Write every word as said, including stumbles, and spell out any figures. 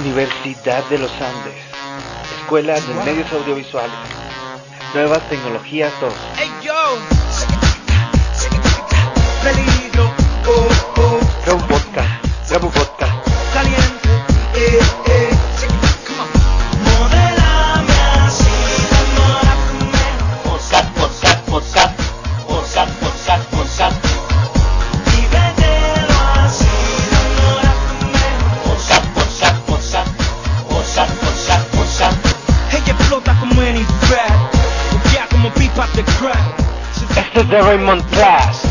Universidad de los Andes, Escuela de Medios Audiovisuales, Nuevas Tecnologías dos. Hey, yo. Peligro, oh, oh. Grabo un podcast, grabo un podcast. Caliente, eh, eh. Come on. Modélame así, enamórame. Podcast, podcast, podcast, podcast, podcast, podcast. Vívetelo así, enamórame. Podcast, podcast, podcast, podcast, podcast, podcast. Ella explota como any fat, ya como pipa de crack. Esto es de Raymond Class.